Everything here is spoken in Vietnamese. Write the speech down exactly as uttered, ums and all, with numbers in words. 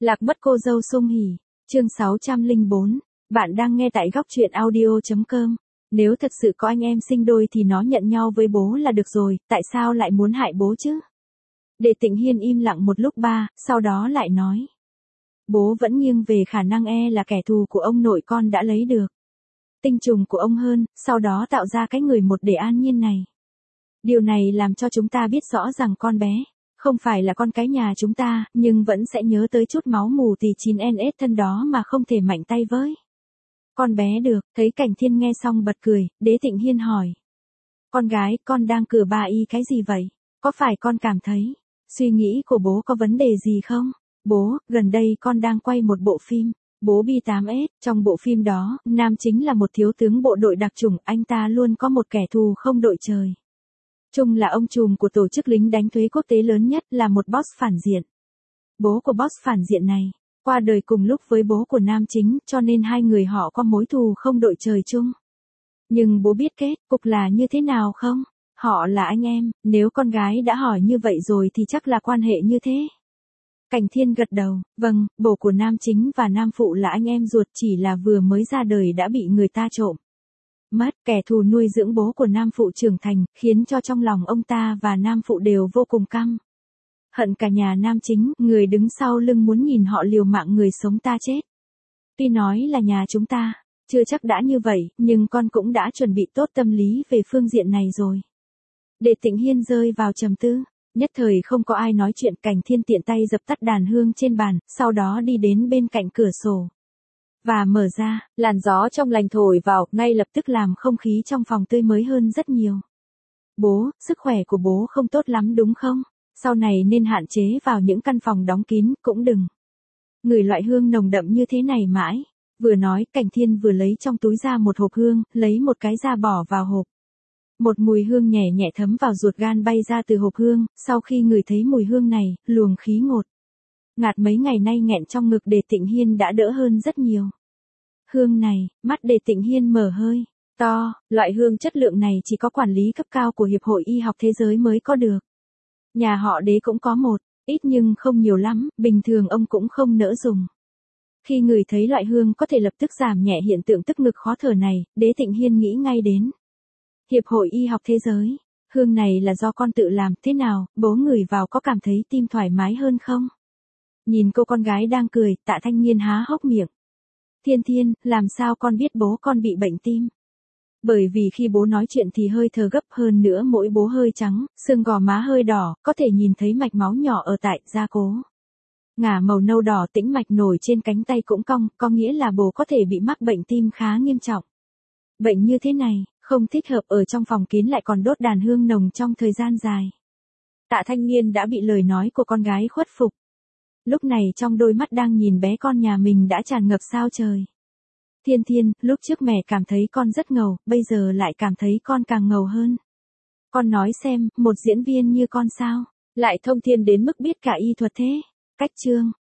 Lạc mất cô dâu Sung Hỉ, chương sáu trăm lẻ bốn, bạn đang nghe tại góc truyện audio chấm com. Nếu thật sự có anh em sinh đôi thì nó nhận nhau với bố là được rồi, tại sao lại muốn hại bố chứ? Đề Tịnh Hiên im lặng một lúc ba, sau đó lại nói. Bố vẫn nghiêng về khả năng e là kẻ thù của ông nội con đã lấy được tinh trùng của ông hơn, sau đó tạo ra cái người một để an nhiên này. Điều này làm cho chúng ta biết rõ rằng con bé không phải là con cái nhà chúng ta, nhưng vẫn sẽ nhớ tới chút máu mù tì chín en ét thân đó mà không thể mạnh tay với. Con bé được, thấy Cảnh Thiên nghe xong bật cười, Đế Tịnh Hiên hỏi. Con gái, con đang cửa bà y cái gì vậy? Có phải con cảm thấy suy nghĩ của bố có vấn đề gì không? Bố, gần đây con đang quay một bộ phim, Bố B tám S, trong bộ phim đó, nam chính là một thiếu tướng bộ đội đặc chủng, anh ta luôn có một kẻ thù không đội trời. Trung là ông trùm của tổ chức lính đánh thuế quốc tế lớn nhất, là một boss phản diện. Bố của boss phản diện này qua đời cùng lúc với bố của nam chính, cho nên hai người họ có mối thù không đội trời chung. Nhưng bố biết kết cục là như thế nào không? Họ là anh em, nếu con gái đã hỏi như vậy rồi thì chắc là quan hệ như thế. Cảnh Thiên gật đầu, vâng, bố của nam chính và nam phụ là anh em ruột, chỉ là vừa mới ra đời đã bị người ta trộm mất. Kẻ thù nuôi dưỡng bố của nam phụ trưởng thành, khiến cho trong lòng ông ta và nam phụ đều vô cùng căm hận cả nhà nam chính, người đứng sau lưng muốn nhìn họ liều mạng người sống ta chết. Tuy nói là nhà chúng ta chưa chắc đã như vậy, nhưng con cũng đã chuẩn bị tốt tâm lý về phương diện này rồi. Để Tịnh Hiên rơi vào trầm tư, nhất thời không có ai nói chuyện. Cảnh Thiên tiện tay dập tắt đàn hương trên bàn, sau đó đi đến bên cạnh cửa sổ và mở ra, làn gió trong lành thổi vào, ngay lập tức làm không khí trong phòng tươi mới hơn rất nhiều. Bố, sức khỏe của bố không tốt lắm đúng không? Sau này nên hạn chế vào những căn phòng đóng kín, cũng đừng ngửi loại hương nồng đậm như thế này mãi. Vừa nói, Cảnh Thiên vừa lấy trong túi ra một hộp hương, lấy một cái ra bỏ vào hộp. Một mùi hương nhẹ nhẹ thấm vào ruột gan bay ra từ hộp hương, sau khi ngửi thấy mùi hương này, luồng khí ngột ngạt mấy ngày nay nghẹn trong ngực Đề Tịnh Hiên đã đỡ hơn rất nhiều. Hương này, mắt Đề Tịnh Hiên mở hơi to, loại hương chất lượng này chỉ có quản lý cấp cao của Hiệp hội Y học Thế giới mới có được. Nhà họ Đế cũng có một, ít nhưng không nhiều lắm, bình thường ông cũng không nỡ dùng. Khi ngửi thấy loại hương có thể lập tức giảm nhẹ hiện tượng tức ngực khó thở này, Đế Tịnh Hiên nghĩ ngay đến Hiệp hội Y học Thế giới. Hương này là do con tự làm, thế nào, bố ngửi vào có cảm thấy tim thoải mái hơn không? Nhìn cô con gái đang cười, Tạ Thanh Niên há hốc miệng. Thiên Thiên, làm sao con biết bố con bị bệnh tim? Bởi vì khi bố nói chuyện thì hơi thở gấp, hơn nữa mỗi bố hơi trắng, xương gò má hơi đỏ, có thể nhìn thấy mạch máu nhỏ ở tại da cố ngả màu nâu đỏ, tĩnh mạch nổi trên cánh tay cũng cong, có nghĩa là bố có thể bị mắc bệnh tim khá nghiêm trọng. Bệnh như thế này, không thích hợp ở trong phòng kín lại còn đốt đàn hương nồng trong thời gian dài. Tạ Thanh Niên đã bị lời nói của con gái khuất phục. Lúc này trong đôi mắt đang nhìn bé con nhà mình đã tràn ngập sao trời. Thiên Thiên, lúc trước mẹ cảm thấy con rất ngầu, bây giờ lại cảm thấy con càng ngầu hơn. Con nói xem, một diễn viên như con sao lại thông thiên đến mức biết cả y thuật thế? Cách chương